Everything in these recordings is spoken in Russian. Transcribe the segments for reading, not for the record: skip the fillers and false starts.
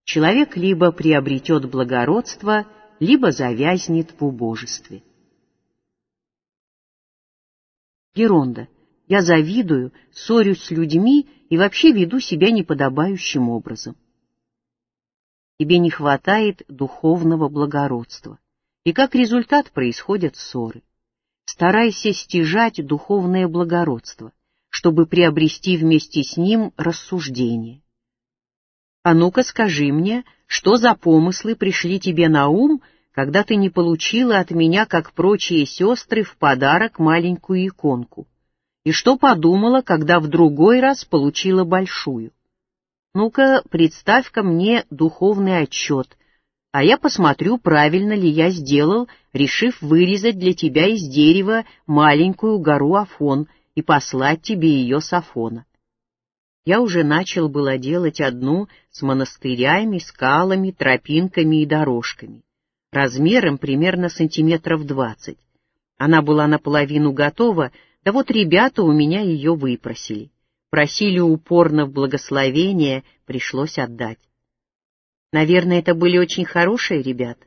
Человек либо приобретет благородство, либо завязнет в убожестве. Геронда. Я завидую, ссорюсь с людьми и вообще веду себя неподобающим образом. Тебе не хватает духовного благородства, и как результат происходят ссоры. Старайся стяжать духовное благородство, чтобы приобрести вместе с ним рассуждение. А ну-ка скажи мне, что за помыслы пришли тебе на ум, когда ты не получила от меня, как прочие сестры, в подарок маленькую иконку? И что подумала, когда в другой раз получила большую? Ну-ка, представь-ка мне духовный отчет, а я посмотрю, правильно ли я сделал, решив вырезать для тебя из дерева маленькую гору Афон и послать тебе ее с Афона. Я уже начал было делать одну с монастырями, скалами, тропинками и дорожками, размером примерно сантиметров 20. Она была наполовину готова, да вот ребята у меня ее выпросили. Просили упорно в благословение, пришлось отдать. Наверное, это были очень хорошие ребята.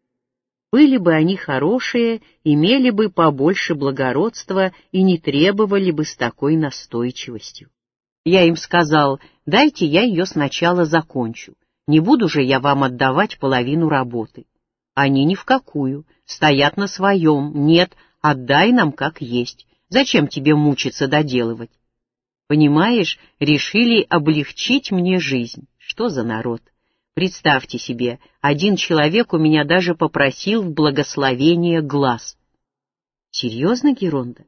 Были бы они хорошие, имели бы побольше благородства и не требовали бы с такой настойчивостью. Я им сказал, дайте я ее сначала закончу, не буду же я вам отдавать половину работы. Они ни в какую, стоят на своем, нет, отдай нам как есть, зачем тебе мучиться доделывать? Понимаешь, решили облегчить мне жизнь, что за народ? Представьте себе, один человек у меня даже попросил в благословение глаз. Серьезно, Геронда?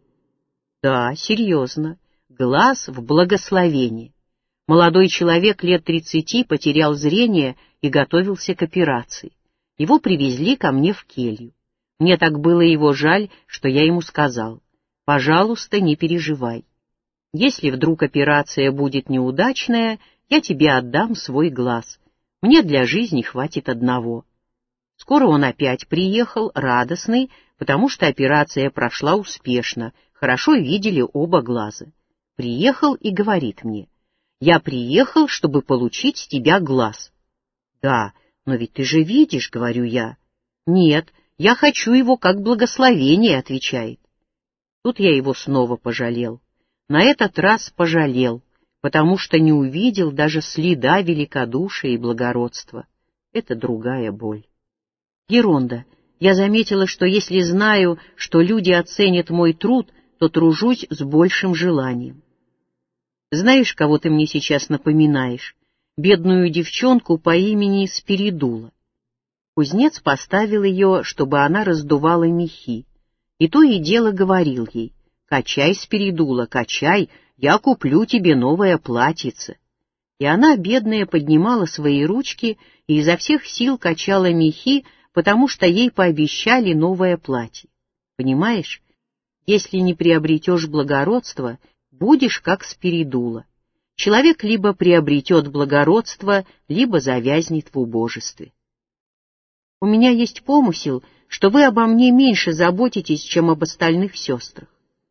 Да, серьезно. Глаз в благословение. Молодой человек лет 30 потерял зрение и готовился к операции. Его привезли ко мне в келью. Мне так было его жаль, что я ему сказал: пожалуйста, не переживай. Если вдруг операция будет неудачная, я тебе отдам свой глаз. Мне для жизни хватит одного. Скоро он опять приехал, радостный, потому что операция прошла успешно, хорошо видели оба глаза. Приехал и говорит мне: я приехал, чтобы получить с тебя глаз. Да, но ведь ты же видишь, говорю я. Нет, я хочу его как благословение, отвечает. Тут я его снова пожалел. На этот раз пожалел, потому что не увидел даже следа великодушия и благородства. Это другая боль. Геронда, я заметила, что если знаю, что люди оценят мой труд, то тружусь с большим желанием. Знаешь, кого ты мне сейчас напоминаешь? Бедную девчонку по имени Спиридула. Кузнец поставил ее, чтобы она раздувала мехи, и то и дело говорил ей: «Качай, Спиридула, качай, я куплю тебе новое платьице». И она, бедная, поднимала свои ручки и изо всех сил качала мехи, потому что ей пообещали новое платье. Понимаешь, если не приобретешь благородство, будешь как Спиридула. Человек либо приобретет благородство, либо завязнет в убожестве. У меня есть помысел, что вы обо мне меньше заботитесь, чем об остальных сестрах.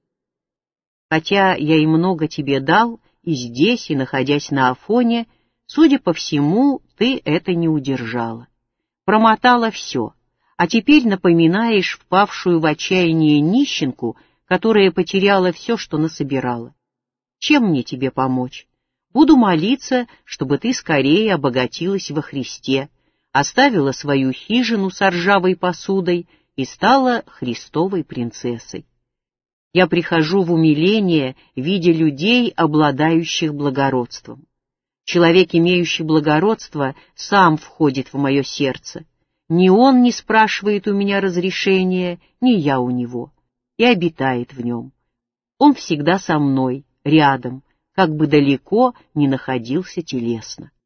Хотя я и много тебе дал, и здесь, и находясь на Афоне, судя по всему, ты это не удержала. Промотала все, а теперь напоминаешь впавшую в отчаяние нищенку, которая потеряла все, что насобирала. Чем мне тебе помочь? Буду молиться, чтобы ты скорее обогатилась во Христе, оставила свою хижину с ржавой посудой и стала Христовой принцессой. Я прихожу в умиление, видя людей, обладающих благородством. Человек, имеющий благородство, сам входит в мое сердце. Ни он не спрашивает у меня разрешения, ни я у него, и обитает в нем. Он всегда со мной, рядом, как бы далеко ни находился телесно.